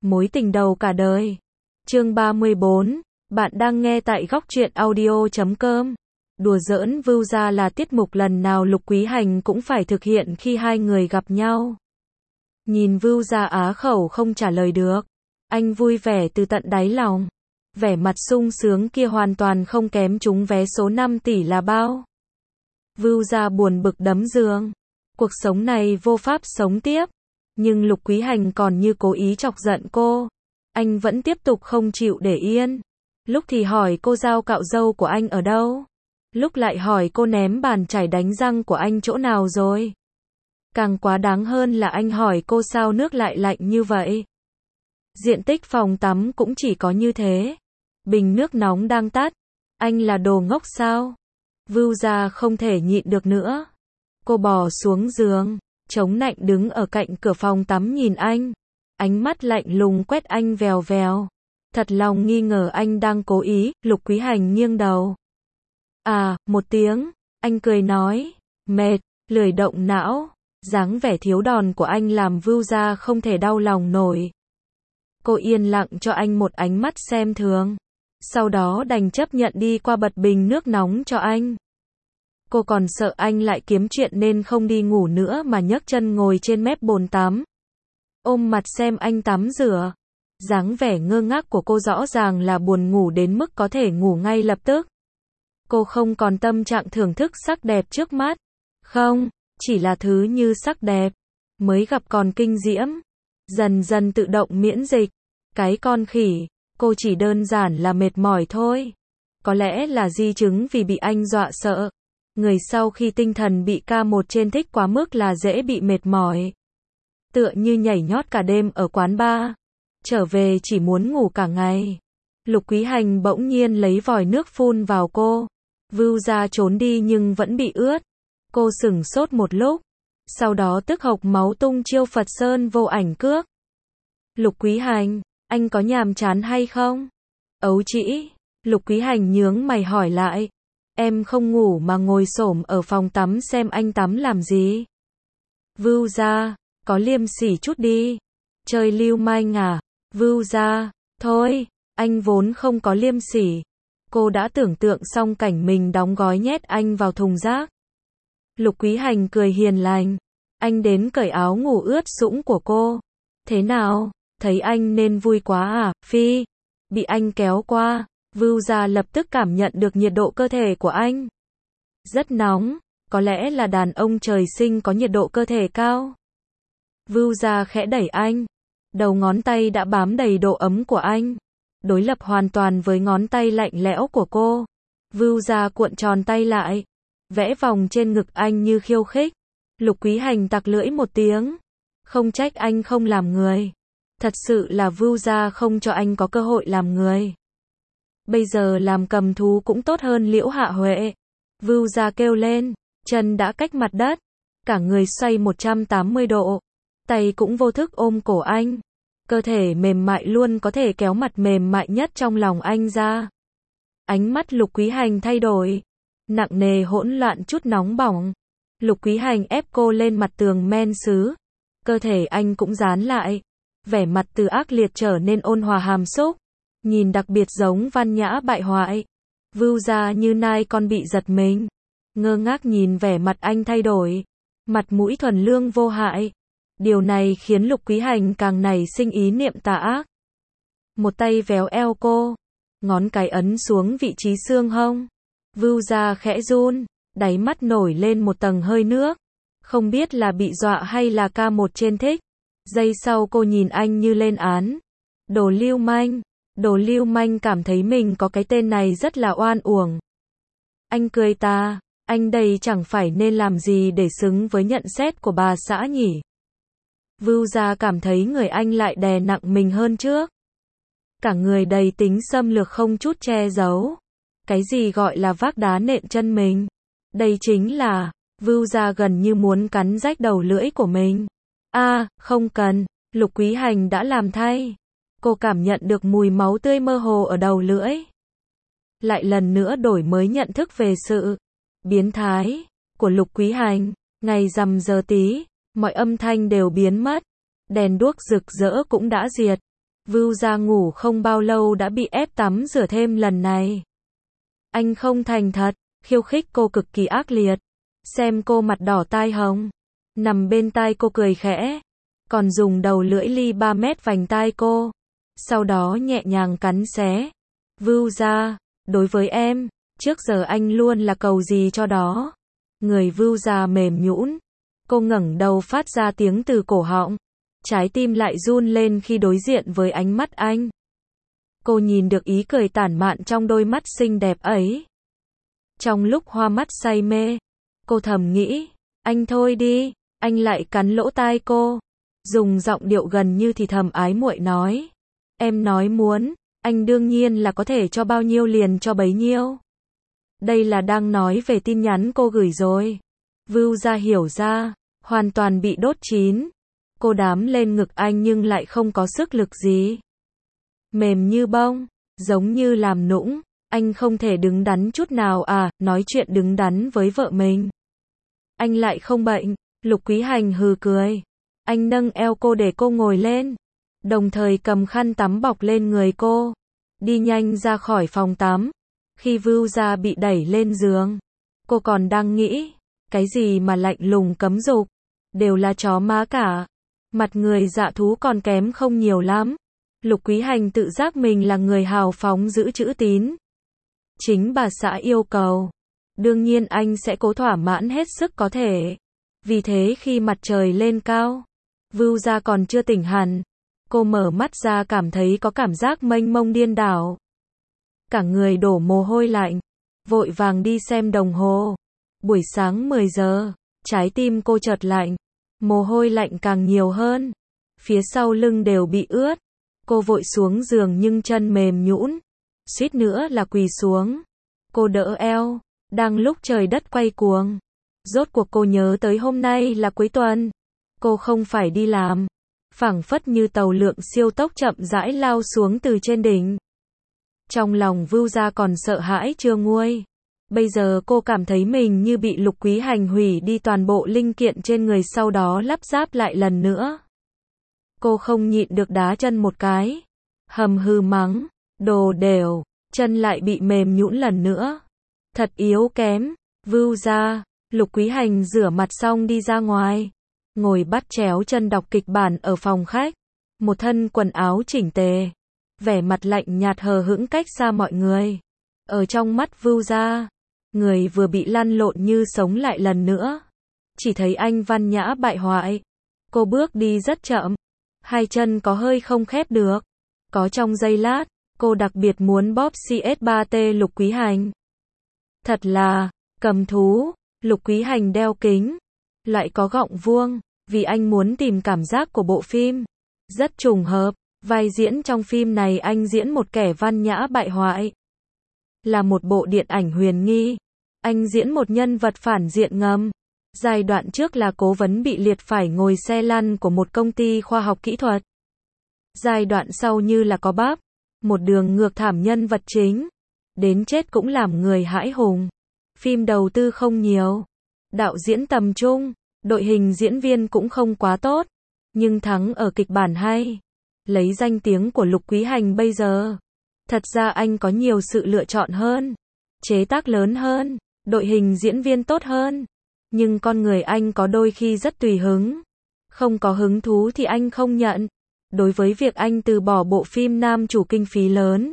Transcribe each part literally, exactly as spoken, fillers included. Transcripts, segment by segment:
Mối tình đầu cả đời. Chương ba mươi bốn. Bạn đang nghe tại góc truyện audio chấm com. Đùa giỡn vưu ra là tiết mục lần nào Lục Quý Hành cũng phải thực hiện khi hai người gặp nhau. Nhìn vưu ra á khẩu không trả lời được. Anh vui vẻ từ tận đáy lòng. Vẻ mặt sung sướng kia hoàn toàn không kém trúng vé số năm tỷ là bao. Vưu ra buồn bực đấm giường. Cuộc sống này vô pháp sống tiếp. Nhưng Lục Quý Hành còn như cố ý chọc giận cô. Anh vẫn tiếp tục không chịu để yên. Lúc thì hỏi cô dao cạo râu của anh ở đâu. Lúc lại hỏi cô ném bàn chải đánh răng của anh chỗ nào rồi. Càng quá đáng hơn là anh hỏi cô sao nước lại lạnh như vậy. Diện tích phòng tắm cũng chỉ có như thế. Bình nước nóng đang tắt. Anh là đồ ngốc sao? Vưu ra không thể nhịn được nữa. Cô bò xuống giường, chống nạnh đứng ở cạnh cửa phòng tắm nhìn anh. Ánh mắt lạnh lùng quét anh vèo vèo. Thật lòng nghi ngờ anh đang cố ý. Lục Quý Hành nghiêng đầu. À, một tiếng. Anh cười nói. Mệt, lười động não. Dáng vẻ thiếu đòn của anh làm vưu ra không thể đau lòng nổi. Cô yên lặng cho anh một ánh mắt xem thường. Sau đó đành chấp nhận đi qua bật bình nước nóng cho anh. Cô còn sợ anh lại kiếm chuyện nên không đi ngủ nữa mà nhấc chân ngồi trên mép bồn tắm. Ôm mặt xem anh tắm rửa. Dáng vẻ ngơ ngác của cô rõ ràng là buồn ngủ đến mức có thể ngủ ngay lập tức. Cô không còn tâm trạng thưởng thức sắc đẹp trước mắt. Không, chỉ là thứ như sắc đẹp. Mới gặp còn kinh diễm. Dần dần tự động miễn dịch. Cái con khỉ, cô chỉ đơn giản là mệt mỏi thôi. Có lẽ là di chứng vì bị anh dọa sợ. Người sau khi tinh thần bị ca một trên thích quá mức là dễ bị mệt mỏi. Tựa như nhảy nhót cả đêm ở quán bar. Trở về chỉ muốn ngủ cả ngày. Lục Quý Hành bỗng nhiên lấy vòi nước phun vào cô. Vưu ra trốn đi nhưng vẫn bị ướt. Cô sửng sốt một lúc. Sau đó tức hộc máu tung chiêu Phật Sơn vô ảnh cước. Lục Quý Hành, anh có nhàm chán hay không? Ấu trĩ. Lục Quý Hành nhướng mày hỏi lại. Em không ngủ mà ngồi xổm ở phòng tắm xem anh tắm làm gì? Vưu ra, có liêm sỉ chút đi. Chơi lưu manh à? Vưu ra, thôi, anh vốn không có liêm sỉ. Cô đã tưởng tượng xong cảnh mình đóng gói nhét anh vào thùng rác. Lục Quý Hành cười hiền lành. Anh đến cởi áo ngủ ướt sũng của cô. Thế nào, thấy anh nên vui quá à? Phi, bị anh kéo qua. Vưu ra lập tức cảm nhận được nhiệt độ cơ thể của anh. Rất nóng, có lẽ là đàn ông trời sinh có nhiệt độ cơ thể cao. Vưu ra khẽ đẩy anh. Đầu ngón tay đã bám đầy độ ấm của anh. Đối lập hoàn toàn với ngón tay lạnh lẽo của cô. Vưu ra cuộn tròn tay lại. Vẽ vòng trên ngực anh như khiêu khích. Lục Quý Hành tặc lưỡi một tiếng. Không trách anh không làm người. Thật sự là vưu ra không cho anh có cơ hội làm người. Bây giờ làm cầm thú cũng tốt hơn Liễu Hạ Huệ. Vưu ra kêu lên. Chân đã cách mặt đất. Cả người xoay một trăm tám mươi độ. Tay cũng vô thức ôm cổ anh. Cơ thể mềm mại luôn có thể kéo mặt mềm mại nhất trong lòng anh ra. Ánh mắt Lục Quý Hành thay đổi. Nặng nề hỗn loạn chút nóng bỏng. Lục Quý Hành ép cô lên mặt tường men sứ. Cơ thể anh cũng dán lại. Vẻ mặt từ ác liệt trở nên ôn hòa hàm xúc. Nhìn đặc biệt giống văn nhã bại hoại. Vưu ra như nai con bị giật mình. Ngơ ngác nhìn vẻ mặt anh thay đổi. Mặt mũi thuần lương vô hại. Điều này khiến Lục Quý Hành càng nảy sinh ý niệm tà ác. Một tay véo eo cô. Ngón cái ấn xuống vị trí xương hông. Vưu ra khẽ run. Đáy mắt nổi lên một tầng hơi nước. Không biết là bị dọa hay là ca một trên thích. Giây sau cô nhìn anh như lên án. Đồ lưu manh. Đồ lưu manh cảm thấy mình có cái tên này rất là oan uổng. Anh cười ta. Anh đây chẳng phải nên làm gì để xứng với nhận xét của bà xã nhỉ. Vưu ra cảm thấy người anh lại đè nặng mình hơn trước. Cả người đầy tính xâm lược không chút che giấu. Cái gì gọi là vác đá nện chân mình? Đây chính là, vưu ra gần như muốn cắn rách đầu lưỡi của mình. A, à, không cần, Lục Quý Hành đã làm thay. Cô cảm nhận được mùi máu tươi mơ hồ ở đầu lưỡi. Lại lần nữa đổi mới nhận thức về sự biến thái của Lục Quý Hành. Ngày rằm giờ tí, mọi âm thanh đều biến mất. Đèn đuốc rực rỡ cũng đã diệt. Vưu Gia ngủ không bao lâu đã bị ép tắm rửa thêm lần này. Anh không thành thật, khiêu khích cô cực kỳ ác liệt. Xem cô mặt đỏ tai hồng, nằm bên tai cô cười khẽ, còn dùng đầu lưỡi ly ba mét vành tai cô, sau đó nhẹ nhàng cắn xé. Vưu Gia, đối với em, trước giờ anh luôn là cầu gì cho đó. Người Vưu Gia mềm nhũn, cô ngẩng đầu phát ra tiếng từ cổ họng, trái tim lại run lên khi đối diện với ánh mắt anh. Cô nhìn được ý cười tản mạn trong đôi mắt xinh đẹp ấy. Trong lúc hoa mắt say mê, cô thầm nghĩ, anh thôi đi, anh lại cắn lỗ tai cô, dùng giọng điệu gần như thì thầm ái muội nói, em nói muốn, anh đương nhiên là có thể cho bao nhiêu liền cho bấy nhiêu. Đây là đang nói về tin nhắn cô gửi rồi. Vưu Gia hiểu ra, hoàn toàn bị đốt chín. Cô đám lên ngực anh nhưng lại không có sức lực gì. Mềm như bông, giống như làm nũng, anh không thể đứng đắn chút nào à, nói chuyện đứng đắn với vợ mình. Anh lại không bệnh, Lục Quý Hành hừ cười. Anh nâng eo cô để cô ngồi lên, đồng thời cầm khăn tắm bọc lên người cô, đi nhanh ra khỏi phòng tắm. Khi Vưu Gia bị đẩy lên giường, cô còn đang nghĩ, cái gì mà lạnh lùng cấm dục, đều là chó má cả. Mặt người dạ thú còn kém không nhiều lắm. Lục Quý Hành tự giác mình là người hào phóng giữ chữ tín. Chính bà xã yêu cầu, đương nhiên anh sẽ cố thỏa mãn hết sức có thể. Vì thế khi mặt trời lên cao, Vưu Gia còn chưa tỉnh hẳn, cô mở mắt ra cảm thấy có cảm giác mênh mông điên đảo. Cả người đổ mồ hôi lạnh, vội vàng đi xem đồng hồ. Buổi sáng mười giờ, trái tim cô chợt lạnh, mồ hôi lạnh càng nhiều hơn, phía sau lưng đều bị ướt. Cô vội xuống giường nhưng chân mềm nhũn, suýt nữa là quỳ xuống. Cô đỡ eo, đang lúc trời đất quay cuồng, rốt cuộc cô nhớ tới hôm nay là cuối tuần, cô không phải đi làm, phảng phất như tàu lượng siêu tốc chậm rãi lao xuống từ trên đỉnh. Trong lòng Vưu Gia còn sợ hãi chưa nguôi. Bây giờ cô cảm thấy mình như bị Lục Quý Hành hủy đi toàn bộ linh kiện trên người sau đó lắp ráp lại lần nữa. Cô không nhịn được đá chân một cái, hầm hừ mắng, đồ đều, chân lại bị mềm nhũn lần nữa. Thật yếu kém. Vưu Gia, Lục Quý Hành rửa mặt xong đi ra ngoài, ngồi bắt chéo chân đọc kịch bản ở phòng khách, một thân quần áo chỉnh tề, vẻ mặt lạnh nhạt hờ hững cách xa mọi người. Ở trong mắt Vưu Gia, người vừa bị lăn lộn như sống lại lần nữa. Chỉ thấy anh văn nhã bại hoại. Cô bước đi rất chậm, hai chân có hơi không khép được. Có trong giây lát, cô đặc biệt muốn bóp xê ét ba tê Lục Quý Hành. Thật là cầm thú. Lục Quý Hành đeo kính, lại có gọng vuông, vì anh muốn tìm cảm giác của bộ phim. Rất trùng hợp, vai diễn trong phim này anh diễn một kẻ văn nhã bại hoại. Là một bộ điện ảnh huyền nghi, anh diễn một nhân vật phản diện ngầm. Giai đoạn trước là cố vấn bị liệt phải ngồi xe lăn của một công ty khoa học kỹ thuật. Giai đoạn sau như là có bắp, một đường ngược thảm nhân vật chính, đến chết cũng làm người hãi hùng. Phim đầu tư không nhiều, đạo diễn tầm trung, đội hình diễn viên cũng không quá tốt, nhưng thắng ở kịch bản hay. Lấy danh tiếng của Lục Quý Hành bây giờ, thật ra anh có nhiều sự lựa chọn hơn, chế tác lớn hơn, đội hình diễn viên tốt hơn, nhưng con người anh có đôi khi rất tùy hứng. Không có hứng thú thì anh không nhận. Đối với việc anh từ bỏ bộ phim nam chủ kinh phí lớn,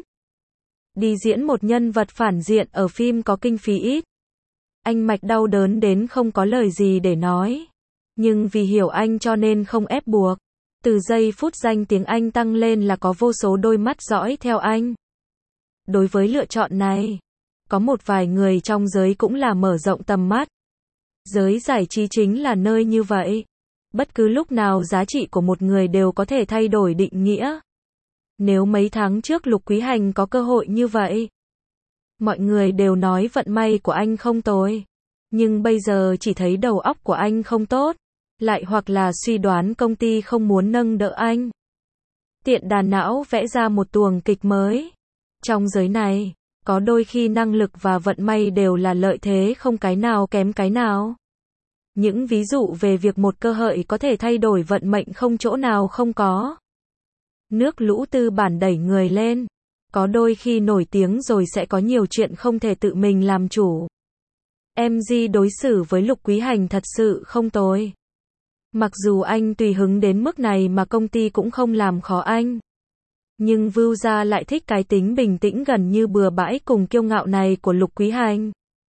đi diễn một nhân vật phản diện ở phim có kinh phí ít, anh mạch đau đớn đến không có lời gì để nói. Nhưng vì hiểu anh cho nên không ép buộc. Từ giây phút danh tiếng anh tăng lên là có vô số đôi mắt dõi theo anh. Đối với lựa chọn này, có một vài người trong giới cũng là mở rộng tầm mắt. Giới giải trí chính là nơi như vậy. Bất cứ lúc nào giá trị của một người đều có thể thay đổi định nghĩa. Nếu mấy tháng trước Lục Quý Hành có cơ hội như vậy, mọi người đều nói vận may của anh không tồi. Nhưng bây giờ chỉ thấy đầu óc của anh không tốt, lại hoặc là suy đoán công ty không muốn nâng đỡ anh. Tiện đà não vẽ ra một tuồng kịch mới. Trong giới này, có đôi khi năng lực và vận may đều là lợi thế không cái nào kém cái nào. Những ví dụ về việc một cơ hội có thể thay đổi vận mệnh không chỗ nào không có. Nước lũ tư bản đẩy người lên. Có đôi khi nổi tiếng rồi sẽ có nhiều chuyện không thể tự mình làm chủ. em giê đối xử với Lục Quý Hành thật sự không tồi. Mặc dù anh tùy hứng đến mức này mà công ty cũng không làm khó anh. Nhưng Vưu Gia lại thích cái tính bình tĩnh gần như bừa bãi cùng kiêu ngạo này của Lục Quý Hành.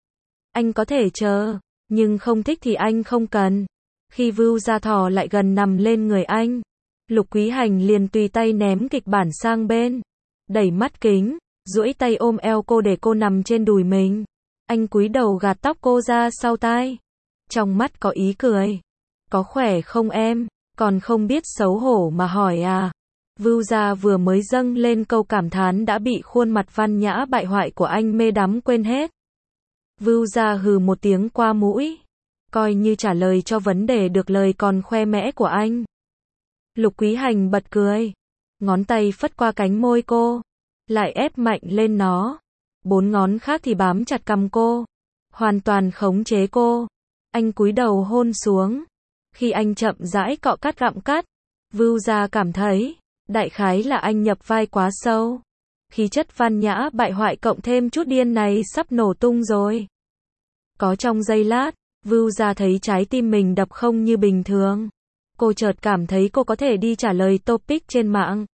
Anh có thể chờ, nhưng không thích thì anh không cần. Khi Vưu Gia thò lại gần nằm lên người anh, Lục Quý Hành liền tùy tay ném kịch bản sang bên, đẩy mắt kính, duỗi tay ôm eo cô để cô nằm trên đùi mình. Anh cúi đầu gạt tóc cô ra sau tai. Trong mắt có ý cười. Có khỏe không em? Còn không biết xấu hổ mà hỏi à? Vưu Gia vừa mới dâng lên câu cảm thán đã bị khuôn mặt văn nhã bại hoại của anh mê đắm quên hết. Vưu Gia hừ một tiếng qua mũi, coi như trả lời cho vấn đề được lời còn khoe mẽ của anh. Lục Quý Hành bật cười, ngón tay phất qua cánh môi cô, lại ép mạnh lên nó. Bốn ngón khác thì bám chặt cằm cô, hoàn toàn khống chế cô. Anh cúi đầu hôn xuống. Khi anh chậm rãi cọ cắt gặm cắt, Vưu Gia cảm thấy, đại khái là anh nhập vai quá sâu. Khí chất văn nhã bại hoại cộng thêm chút điên này sắp nổ tung rồi. Có trong giây lát, Vưu Gia thấy trái tim mình đập không như bình thường. Cô chợt cảm thấy cô có thể đi trả lời topic trên mạng.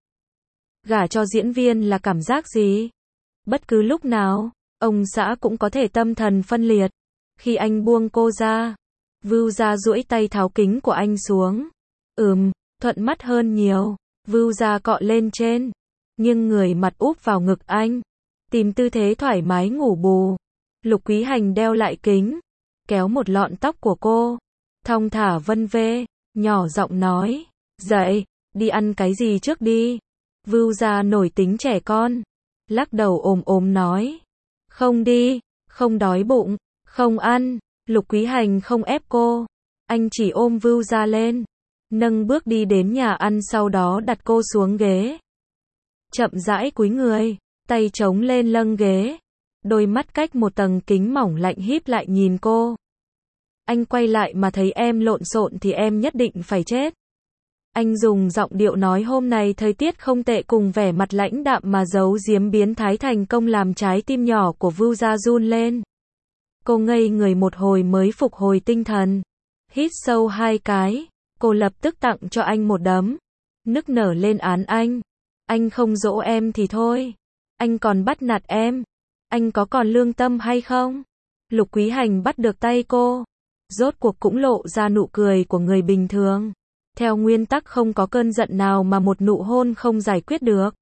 Gả cho diễn viên là cảm giác gì? Bất cứ lúc nào, ông xã cũng có thể tâm thần phân liệt. Khi anh buông cô ra, Vưu Gia duỗi tay tháo kính của anh xuống. Ừm, thuận mắt hơn nhiều. Vưu Gia cọ lên trên, nhưng người mặt úp vào ngực anh, tìm tư thế thoải mái ngủ bù. Lục Quý Hành đeo lại kính, kéo một lọn tóc của cô, thong thả vân vê, nhỏ giọng nói, dậy, đi ăn cái gì trước đi. Vưu Gia nổi tính trẻ con, lắc đầu ồm ồm nói, không đi, không đói bụng, không ăn. Lục Quý Hành không ép cô, anh chỉ ôm Vưu Gia lên, nâng bước đi đến nhà ăn, sau đó đặt cô xuống ghế. Chậm rãi cúi người, tay chống lên lưng ghế, đôi mắt cách một tầng kính mỏng lạnh híp lại nhìn cô. Anh quay lại mà thấy em lộn xộn thì em nhất định phải chết. Anh dùng giọng điệu nói hôm nay thời tiết không tệ cùng vẻ mặt lãnh đạm mà giấu giếm biến thái thành công làm trái tim nhỏ của Vưu Gia run lên. Cô ngây người một hồi mới phục hồi tinh thần. Hít sâu hai cái, cô lập tức tặng cho anh một đấm. Nức nở lên án anh. Anh không dỗ em thì thôi. Anh còn bắt nạt em. Anh có còn lương tâm hay không? Lục Quý Hành bắt được tay cô. Rốt cuộc cũng lộ ra nụ cười của người bình thường. Theo nguyên tắc không có cơn giận nào mà một nụ hôn không giải quyết được.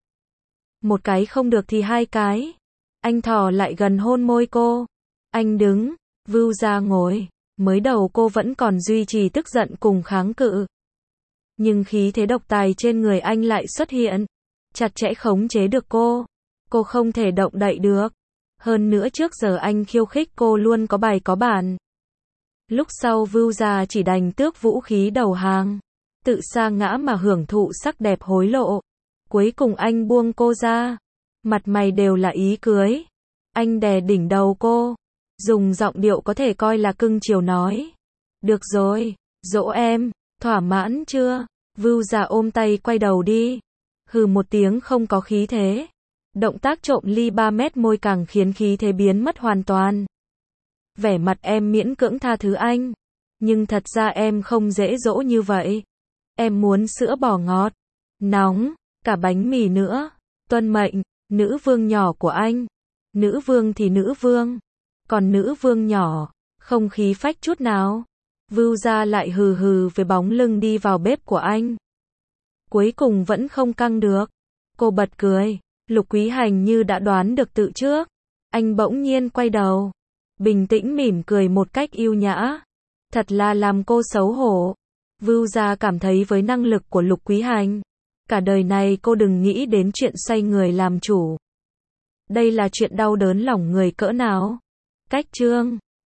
Một cái không được thì hai cái. Anh thò lại gần hôn môi cô. Anh đứng, Vưu Gia ngồi. Mới đầu cô vẫn còn duy trì tức giận cùng kháng cự. Nhưng khí thế độc tài trên người anh lại xuất hiện. Chặt chẽ khống chế được cô. Cô không thể động đậy được. Hơn nữa trước giờ anh khiêu khích cô luôn có bài có bản. Lúc sau Vưu Gia chỉ đành tước vũ khí đầu hàng. Tự sa ngã mà hưởng thụ sắc đẹp hối lộ. Cuối cùng anh buông cô ra. Mặt mày đều là ý cưới. Anh đè đỉnh đầu cô. Dùng giọng điệu có thể coi là cưng chiều nói. Được rồi, dỗ em, thỏa mãn chưa? Vưu Gia ôm tay quay đầu đi. Hừ một tiếng không có khí thế. Động tác trộm ly ba mét môi càng khiến khí thế biến mất hoàn toàn. Vẻ mặt em miễn cưỡng tha thứ anh. Nhưng thật ra em không dễ dỗ như vậy. Em muốn sữa bò ngọt, nóng, cả bánh mì nữa. Tuân mệnh, nữ vương nhỏ của anh. Nữ vương thì nữ vương. Còn nữ vương nhỏ, không khí phách chút nào. Vưu Gia lại hừ hừ với bóng lưng đi vào bếp của anh. Cuối cùng vẫn không căng được. Cô bật cười. Lục Quý Hành như đã đoán được từ trước. Anh bỗng nhiên quay đầu. Bình tĩnh mỉm cười một cách yêu nhã. Thật là làm cô xấu hổ. Vưu Gia cảm thấy với năng lực của Lục Quý Hành, cả đời này cô đừng nghĩ đến chuyện xoay người làm chủ. Đây là chuyện đau đớn lòng người cỡ nào. Cách chương